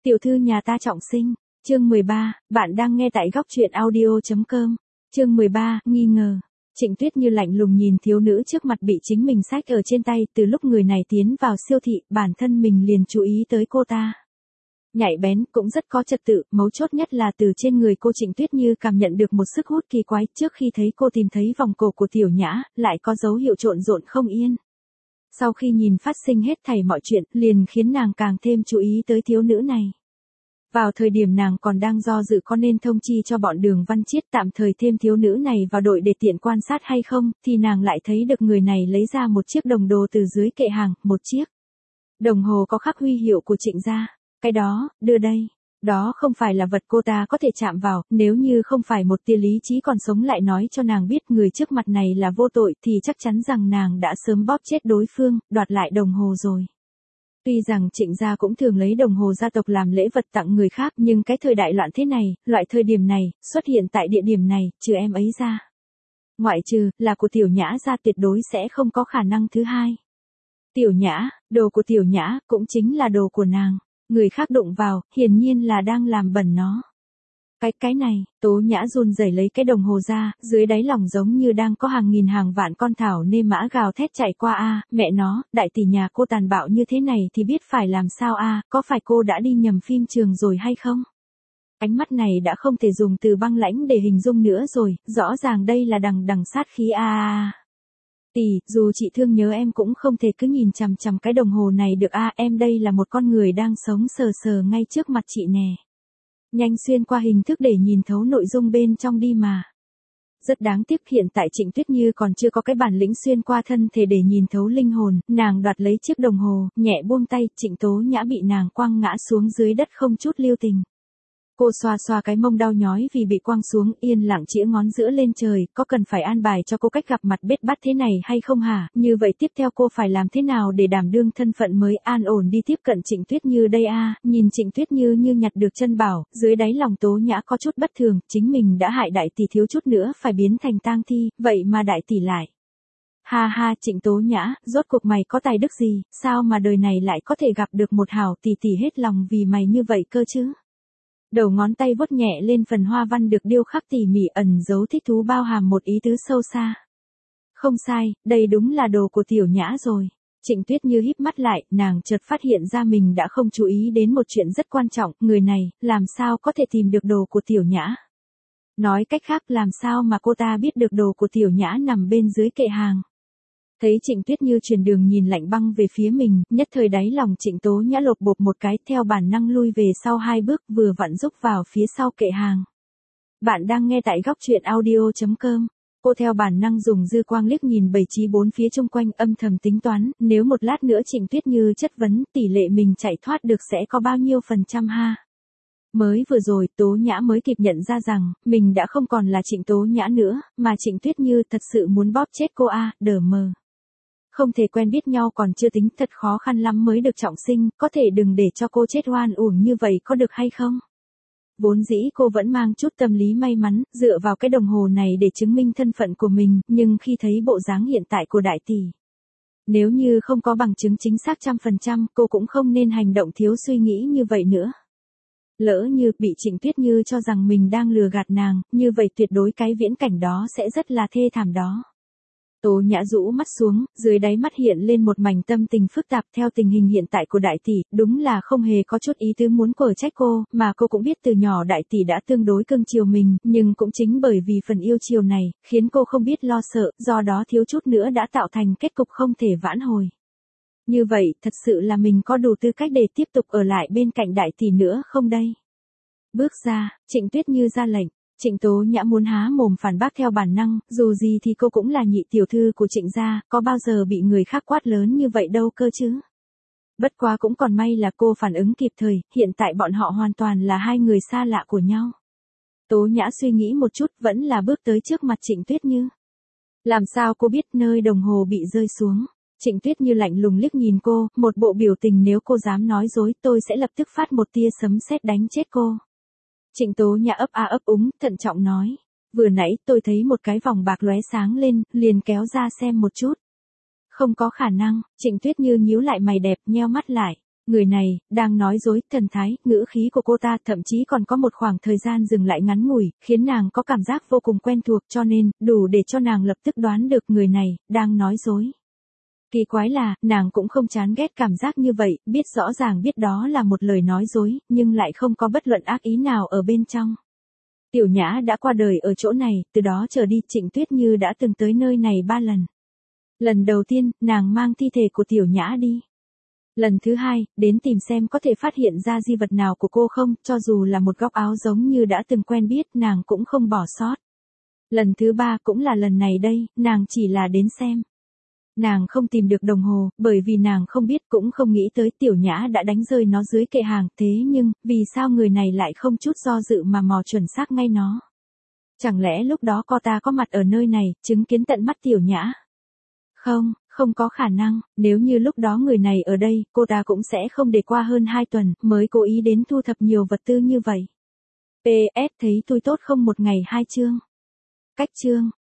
Tiểu thư nhà ta trọng sinh. Chương 13, bạn đang nghe tại góc truyện audio.com. Chương 13, nghi ngờ. Trịnh Tuyết Như lạnh lùng nhìn thiếu nữ trước mặt bị chính mình xách ở trên tay, từ lúc người này tiến vào siêu thị, bản thân mình liền chú ý tới cô ta. Nhạy bén, cũng rất có trật tự, mấu chốt nhất là từ trên người cô Trịnh Tuyết Như cảm nhận được một sức hút kỳ quái, trước khi thấy cô tìm thấy vòng cổ của Tiểu Nhã, lại có dấu hiệu trộn rộn không yên. Sau khi nhìn phát sinh hết thảy mọi chuyện, liền khiến nàng càng thêm chú ý tới thiếu nữ này. Vào thời điểm nàng còn đang do dự có nên thông chi cho bọn Đường Văn Chiết tạm thời thêm thiếu nữ này vào đội để tiện quan sát hay không, thì nàng lại thấy được người này lấy ra một chiếc đồng đồ từ dưới kệ hàng, một chiếc đồng hồ có khắc huy hiệu của Trịnh gia. Cái đó, đưa đây. Đó không phải là vật cô ta có thể chạm vào, nếu như không phải một tia lý trí còn sống lại nói cho nàng biết người trước mặt này là vô tội thì chắc chắn rằng nàng đã sớm bóp chết đối phương, đoạt lại đồng hồ rồi. Tuy rằng Trịnh gia cũng thường lấy đồng hồ gia tộc làm lễ vật tặng người khác, nhưng cái thời đại loạn thế này, loại thời điểm này, xuất hiện tại địa điểm này, trừ em ấy ra. Ngoại trừ, là của Tiểu Nhã gia tuyệt đối sẽ không có khả năng thứ hai. Tiểu Nhã, đồ của Tiểu Nhã, cũng chính là đồ của nàng. Người khác đụng vào, hiển nhiên là đang làm bẩn nó. Cái này, Tố Nhã run rẩy lấy cái đồng hồ ra, dưới đáy lòng giống như đang có hàng nghìn hàng vạn con thảo nê mã gào thét chạy qua a, mẹ nó, đại tỷ nhà cô tàn bạo như thế này thì biết phải làm sao a, có phải cô đã đi nhầm phim trường rồi hay không? Ánh mắt này đã không thể dùng từ băng lãnh để hình dung nữa rồi, rõ ràng đây là đằng đằng sát khí a. Tỷ, dù chị thương nhớ em cũng không thể cứ nhìn chằm chằm cái đồng hồ này được a, em đây là một con người đang sống sờ sờ ngay trước mặt chị nè. Nhanh xuyên qua hình thức để nhìn thấu nội dung bên trong đi mà. Rất đáng tiếc hiện tại Trịnh Tuyết Như còn chưa có cái bản lĩnh xuyên qua thân thể để nhìn thấu linh hồn, nàng đoạt lấy chiếc đồng hồ, nhẹ buông tay, Trịnh Tố Nhã bị nàng quăng ngã xuống dưới đất không chút lưu tình. Cô xoa xoa cái mông đau nhói vì bị quăng xuống, yên lặng chĩa ngón giữa lên trời, có cần phải an bài cho cô cách gặp mặt bết bát thế này hay không hả? Như vậy tiếp theo cô phải làm thế nào để đảm đương thân phận mới an ổn đi tiếp cận Trịnh Tuyết Như đây a? Nhìn Trịnh Tuyết Như như nhặt được chân bảo, dưới đáy lòng Tố Nhã có chút bất thường, chính mình đã hại đại tỷ thiếu chút nữa phải biến thành tang thi, vậy mà đại tỷ lại. Ha ha, Trịnh Tố Nhã, rốt cuộc mày có tài đức gì, sao mà đời này lại có thể gặp được một hảo tỷ tỷ hết lòng vì mày như vậy cơ chứ? Đầu ngón tay vuốt nhẹ lên phần hoa văn được điêu khắc tỉ mỉ ẩn dấu thích thú bao hàm một ý tứ sâu xa. Không sai, đây đúng là đồ của Tiểu Nhã rồi. Trịnh Tuyết Như híp mắt lại, nàng chợt phát hiện ra mình đã không chú ý đến một chuyện rất quan trọng, người này, làm sao có thể tìm được đồ của Tiểu Nhã. Nói cách khác làm sao mà cô ta biết được đồ của Tiểu Nhã nằm bên dưới kệ hàng. Thấy Trịnh Tuyết Như truyền đường nhìn lạnh băng về phía mình, nhất thời đáy lòng Trịnh Tố Nhã lột bột một cái, theo bản năng lui về sau hai bước, vừa vặn rúc vào phía sau kệ hàng. Bạn đang nghe tại góc truyện audio.com. Cô theo bản năng dùng dư quang liếc nhìn bảy trí bốn phía xung quanh, âm thầm tính toán, nếu một lát nữa Trịnh Tuyết Như chất vấn, tỷ lệ mình chạy thoát được sẽ có bao nhiêu % ha. Mới vừa rồi, Tố Nhã mới kịp nhận ra rằng, mình đã không còn là Trịnh Tố Nhã nữa, mà Trịnh Tuyết Như thật sự muốn bóp chết cô a, đờ mờ. Không thể quen biết nhau còn chưa tính, thật khó khăn lắm mới được trọng sinh, có thể đừng để cho cô chết oan uổng như vậy có được hay không? Vốn dĩ cô vẫn mang chút tâm lý may mắn, dựa vào cái đồng hồ này để chứng minh thân phận của mình, nhưng khi thấy bộ dáng hiện tại của đại tỷ. Nếu như không có bằng chứng chính xác 100%, cô cũng không nên hành động thiếu suy nghĩ như vậy nữa. Lỡ như bị Trịnh Tuyết Như cho rằng mình đang lừa gạt nàng, như vậy tuyệt đối cái viễn cảnh đó sẽ rất là thê thảm đó. Tố Nhã rũ mắt xuống, dưới đáy mắt hiện lên một mảnh tâm tình phức tạp theo tình hình hiện tại của đại tỷ, đúng là không hề có chút ý tứ muốn quở trách cô, mà cô cũng biết từ nhỏ đại tỷ đã tương đối cưng chiều mình, nhưng cũng chính bởi vì phần yêu chiều này, khiến cô không biết lo sợ, do đó thiếu chút nữa đã tạo thành kết cục không thể vãn hồi. Như vậy, thật sự là mình có đủ tư cách để tiếp tục ở lại bên cạnh đại tỷ nữa không đây? Bước ra, Trịnh Tuyết Như ra lệnh. Trịnh Tố Nhã muốn há mồm phản bác theo bản năng, dù gì thì cô cũng là nhị tiểu thư của Trịnh gia, có bao giờ bị người khác quát lớn như vậy đâu cơ chứ. Bất quá cũng còn may là cô phản ứng kịp thời, hiện tại bọn họ hoàn toàn là hai người xa lạ của nhau. Tố Nhã suy nghĩ một chút, vẫn là bước tới trước mặt Trịnh Tuyết Như. Làm sao cô biết nơi đồng hồ bị rơi xuống? Trịnh Tuyết Như lạnh lùng liếc nhìn cô, một bộ biểu tình nếu cô dám nói dối tôi sẽ lập tức phát một tia sấm sét đánh chết cô. Trịnh Tố Nhã ấp a ấp úng, thận trọng nói. Vừa nãy tôi thấy một cái vòng bạc lóe sáng lên, liền kéo ra xem một chút. Không có khả năng, Trịnh Tuyết Như nhíu lại mày đẹp, nheo mắt lại. Người này, đang nói dối, thần thái, ngữ khí của cô ta thậm chí còn có một khoảng thời gian dừng lại ngắn ngủi, khiến nàng có cảm giác vô cùng quen thuộc cho nên, đủ để cho nàng lập tức đoán được người này, đang nói dối. Kỳ quái là, nàng cũng không chán ghét cảm giác như vậy, biết rõ ràng biết đó là một lời nói dối, nhưng lại không có bất luận ác ý nào ở bên trong. Tiểu Nhã đã qua đời ở chỗ này, từ đó trở đi Trịnh Tuyết Như đã từng tới nơi này 3 lần. Lần đầu tiên, nàng mang thi thể của Tiểu Nhã đi. Lần thứ hai, đến tìm xem có thể phát hiện ra di vật nào của cô không, cho dù là một góc áo giống như đã từng quen biết, nàng cũng không bỏ sót. Lần thứ ba cũng là lần này đây, nàng chỉ là đến xem. Nàng không tìm được đồng hồ, bởi vì nàng không biết cũng không nghĩ tới Tiểu Nhã đã đánh rơi nó dưới kệ hàng, thế nhưng, vì sao người này lại không chút do dự mà mò chuẩn xác ngay nó? Chẳng lẽ lúc đó cô ta có mặt ở nơi này, chứng kiến tận mắt Tiểu Nhã? Không, không có khả năng, nếu như lúc đó người này ở đây, cô ta cũng sẽ không để qua hơn 2 tuần, mới cố ý đến thu thập nhiều vật tư như vậy. PS thấy tôi tốt không một ngày 2 chương. Cách chương.